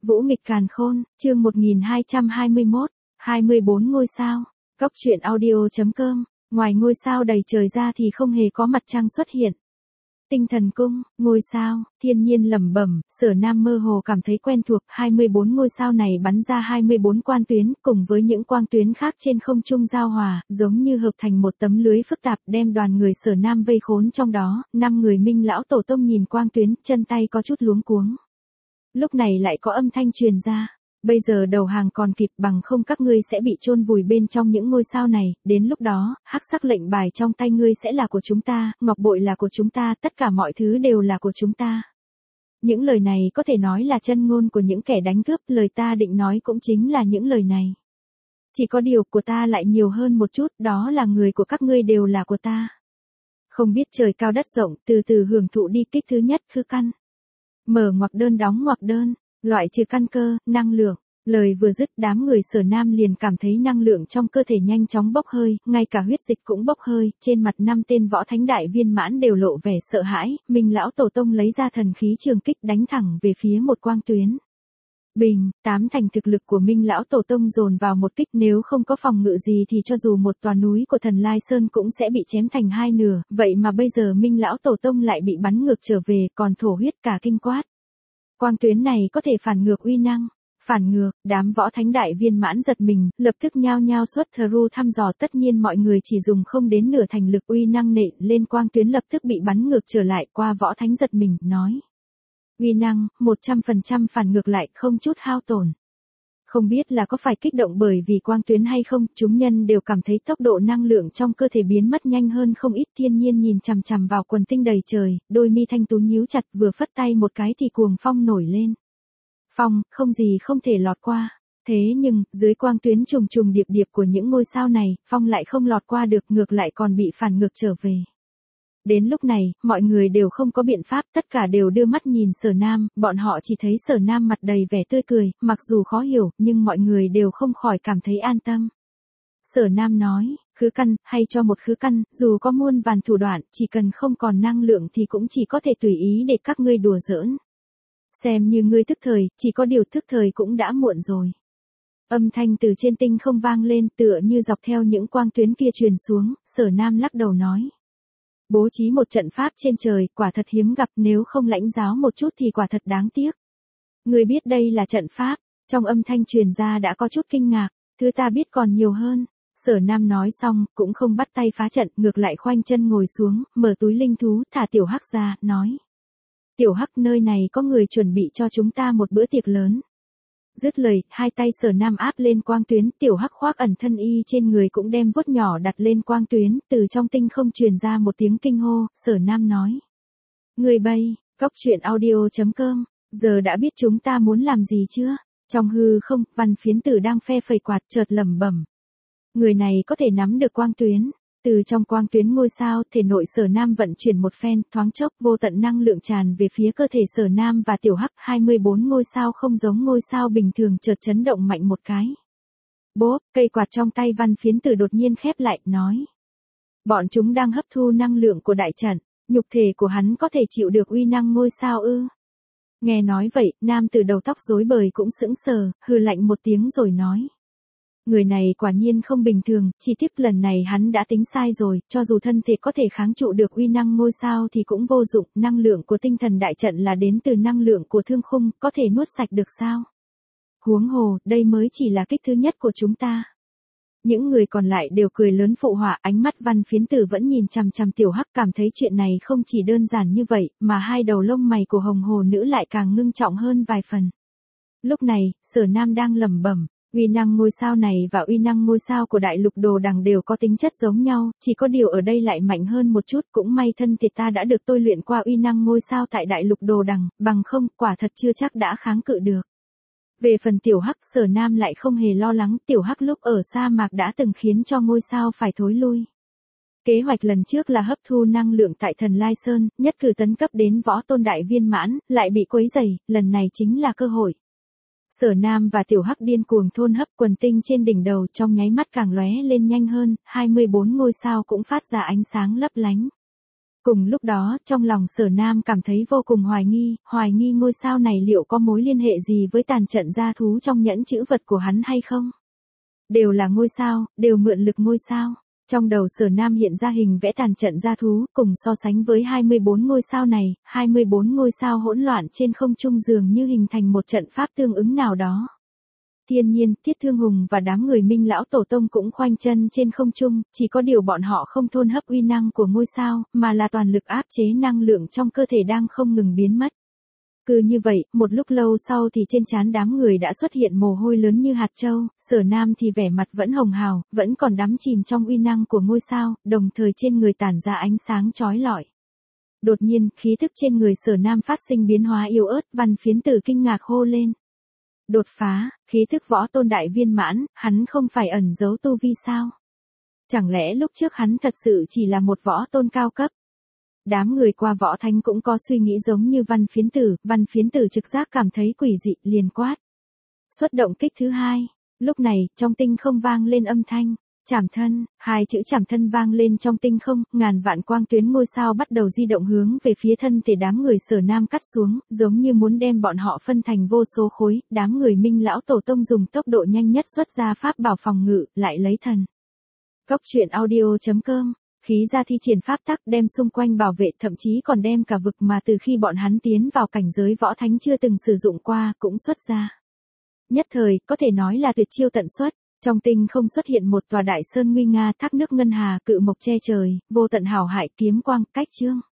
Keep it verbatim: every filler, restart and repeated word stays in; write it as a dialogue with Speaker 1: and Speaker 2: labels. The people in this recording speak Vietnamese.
Speaker 1: Vũ nghịch càn khôn, chương một nghìn hai trăm hai mươi mốt, hai mươi bốn ngôi sao. Cốc truyện audio.com, ngoài ngôi sao đầy trời ra thì không hề có mặt trăng xuất hiện. Tinh thần cung, ngôi sao, thiên nhiên lẩm bẩm, Sở Nam mơ hồ cảm thấy quen thuộc, hai mươi bốn ngôi sao này bắn ra hai mươi bốn quan tuyến, cùng với những quang tuyến khác trên không trung giao hòa, giống như hợp thành một tấm lưới phức tạp đem đoàn người Sở Nam vây khốn trong đó, năm người Minh lão tổ tông nhìn quang tuyến, chân tay có chút luống cuống. Lúc này lại có âm thanh truyền ra. Bây giờ đầu hàng còn kịp, bằng không các ngươi sẽ bị chôn vùi bên trong những ngôi sao này, đến lúc đó, hắc sắc lệnh bài trong tay ngươi sẽ là của chúng ta, ngọc bội là của chúng ta, tất cả mọi thứ đều là của chúng ta. Những lời này có thể nói là chân ngôn của những kẻ đánh cướp, lời ta định nói cũng chính là những lời này. Chỉ có điều của ta lại nhiều hơn một chút, đó là người của các ngươi đều là của ta. Không biết trời cao đất rộng, từ từ hưởng thụ đi. Kích thứ nhất, khư căn. Mở ngoặc đơn đóng ngoặc đơn. Loại trừ căn cơ, năng lượng. Lời vừa dứt, đám người Sở Nam liền cảm thấy năng lượng trong cơ thể nhanh chóng bốc hơi, ngay cả huyết dịch cũng bốc hơi, trên mặt năm tên võ thánh đại viên mãn đều lộ vẻ sợ hãi, Minh lão tổ tông lấy ra thần khí trường kích đánh thẳng về phía một quang tuyến. Bình, tám thành thực lực của Minh lão tổ tông dồn vào một kích, nếu không có phòng ngự gì thì cho dù một tòa núi của Thần Lai Sơn cũng sẽ bị chém thành hai nửa, vậy mà bây giờ Minh lão tổ tông lại bị bắn ngược trở về, còn thổ huyết cả kinh quát. Quang tuyến này có thể phản ngược uy năng. Phản ngược, đám võ thánh đại viên mãn giật mình, lập tức nhao nhao xuất thru thăm dò, tất nhiên mọi người chỉ dùng không đến nửa thành lực uy năng nện lên quang tuyến lập tức bị bắn ngược trở lại. Qua võ thánh giật mình, nói. Uy năng, một trăm phần trăm phản ngược lại, không chút hao tổn. Không biết là có phải kích động bởi vì quang tuyến hay không, chúng nhân đều cảm thấy tốc độ năng lượng trong cơ thể biến mất nhanh hơn không ít. Thiên nhiên nhìn chằm chằm vào quần tinh đầy trời, đôi mi thanh tú nhíu chặt, vừa phất tay một cái thì cuồng phong nổi lên. Phong, không gì không thể lọt qua. Thế nhưng, dưới quang tuyến trùng trùng điệp điệp của những ngôi sao này, phong lại không lọt qua được, ngược lại còn bị phản ngược trở về. Đến lúc này, mọi người đều không có biện pháp, tất cả đều đưa mắt nhìn Sở Nam, bọn họ chỉ thấy Sở Nam mặt đầy vẻ tươi cười, mặc dù khó hiểu, nhưng mọi người đều không khỏi cảm thấy an tâm. Sở Nam nói, khứ căn, hay cho một khứ căn, dù có muôn vàn thủ đoạn, chỉ cần không còn năng lượng thì cũng chỉ có thể tùy ý để các ngươi đùa giỡn. Xem như ngươi thức thời, chỉ có điều thức thời cũng đã muộn rồi. Âm thanh từ trên tinh không vang lên, tựa như dọc theo những quang tuyến kia truyền xuống, Sở Nam lắc đầu nói. Bố trí một trận pháp trên trời, quả thật hiếm gặp, nếu không lãnh giáo một chút thì quả thật đáng tiếc. Ngươi biết đây là trận pháp, trong âm thanh truyền ra đã có chút kinh ngạc, thứ ta biết còn nhiều hơn. Sở Nam nói xong, cũng không bắt tay phá trận, ngược lại khoanh chân ngồi xuống, mở túi linh thú, thả Tiểu Hắc ra, nói. Tiểu Hắc, nơi này có người chuẩn bị cho chúng ta một bữa tiệc lớn. Dứt lời, hai tay Sở Nam áp lên quang tuyến, Tiểu Hắc khoác ẩn thân y trên người cũng đem vuốt nhỏ đặt lên quang tuyến, từ trong tinh không truyền ra một tiếng kinh hô, Sở Nam nói. Người bay, cốc truyện audio.com, giờ đã biết chúng ta muốn làm gì chưa? Trong hư không, Văn Phiến Tử đang phe phẩy quạt, chợt lẩm bẩm. Người này có thể nắm được quang tuyến. Từ trong quang tuyến ngôi sao, thể nội Sở Nam vận chuyển một phen, thoáng chốc vô tận năng lượng tràn về phía cơ thể Sở Nam và Tiểu Hắc, hai mươi bốn ngôi sao không giống ngôi sao bình thường, chợt chấn động mạnh một cái. Bốp, cây quạt trong tay Văn Phiến Tử đột nhiên khép lại, nói. Bọn chúng đang hấp thu năng lượng của đại trận, nhục thể của hắn có thể chịu được uy năng ngôi sao ư? Nghe nói vậy, nam tử đầu tóc rối bời cũng sững sờ, hừ lạnh một tiếng rồi nói. Người này quả nhiên không bình thường, chỉ tiếc lần này hắn đã tính sai rồi, cho dù thân thể có thể kháng trụ được uy năng ngôi sao thì cũng vô dụng, năng lượng của tinh thần đại trận là đến từ năng lượng của thương khung, có thể nuốt sạch được sao? Huống hồ, đây mới chỉ là kích thứ nhất của chúng ta. Những người còn lại đều cười lớn phụ họa, ánh mắt Văn Phiến Tử vẫn nhìn chằm chằm Tiểu Hắc, cảm thấy chuyện này không chỉ đơn giản như vậy, mà hai đầu lông mày của Hồng Hồ Nữ lại càng ngưng trọng hơn vài phần. Lúc này, Sở Nam đang lẩm bẩm. Uy năng ngôi sao này và uy năng ngôi sao của đại lục đồ đằng đều có tính chất giống nhau, chỉ có điều ở đây lại mạnh hơn một chút, cũng may thân thể ta đã được tôi luyện qua uy năng ngôi sao tại đại lục đồ đằng, bằng không, quả thật chưa chắc đã kháng cự được. Về phần Tiểu Hắc, Sở Nam lại không hề lo lắng, Tiểu Hắc lúc ở sa mạc đã từng khiến cho ngôi sao phải thối lui. Kế hoạch lần trước là hấp thu năng lượng tại Thần Lai Sơn, nhất cử tấn cấp đến võ tôn đại viên mãn, lại bị quấy rầy, lần này chính là cơ hội. Sở Nam và Tiểu Hắc điên cuồng thôn hấp, quần tinh trên đỉnh đầu trong nháy mắt càng lóe lên nhanh hơn, hai mươi bốn ngôi sao cũng phát ra ánh sáng lấp lánh. Cùng lúc đó, trong lòng Sở Nam cảm thấy vô cùng hoài nghi, hoài nghi ngôi sao này liệu có mối liên hệ gì với tàn trận gia thú trong nhẫn chữ vật của hắn hay không? Đều là ngôi sao, đều mượn lực ngôi sao. Trong đầu Sở Nam hiện ra hình vẽ tàn trận gia thú, cùng so sánh với hai mươi bốn ngôi sao này, hai mươi bốn ngôi sao hỗn loạn trên không trung dường như hình thành một trận pháp tương ứng nào đó. Thiên nhiên, Tiết Thương Hùng và đám người Minh lão tổ tông cũng khoanh chân trên không trung, chỉ có điều bọn họ không thôn hấp uy năng của ngôi sao, mà là toàn lực áp chế năng lượng trong cơ thể đang không ngừng biến mất. Cứ như vậy, một lúc lâu sau thì trên trán đám người đã xuất hiện mồ hôi lớn như hạt châu, Sở Nam thì vẻ mặt vẫn hồng hào, vẫn còn đắm chìm trong uy năng của ngôi sao, đồng thời trên người tản ra ánh sáng chói lọi. Đột nhiên, khí thức trên người Sở Nam phát sinh biến hóa yếu ớt, Văn Phiến Tử kinh ngạc hô lên. Đột phá, khí thức võ tôn đại viên mãn, hắn không phải ẩn giấu tu vi sao? Chẳng lẽ lúc trước hắn thật sự chỉ là một võ tôn cao cấp? Đám người qua võ thánh cũng có suy nghĩ giống như Văn Phiến Tử, Văn Phiến Tử trực giác cảm thấy quỷ dị, liền quát. Xuất động kích thứ hai, lúc này, trong tinh không vang lên âm thanh, trảm thân, hai chữ trảm thân vang lên trong tinh không, ngàn vạn quang tuyến ngôi sao bắt đầu di động hướng về phía thân thể đám người Sở Nam cắt xuống, giống như muốn đem bọn họ phân thành vô số khối, đám người Minh lão tổ tông dùng tốc độ nhanh nhất xuất ra pháp bảo phòng ngự, lại lấy thần. Cốc truyện audio chấm com Khí ra thi triển pháp tắc đem xung quanh bảo vệ, thậm chí còn đem cả vực mà từ khi bọn hắn tiến vào cảnh giới võ thánh chưa từng sử dụng qua, cũng xuất ra. Nhất thời, có thể nói là tuyệt chiêu tận xuất, trong tinh không xuất hiện một tòa đại sơn nguy nga, thác nước ngân hà, cự mộc che trời, vô tận hào hải, kiếm quang, cách chương.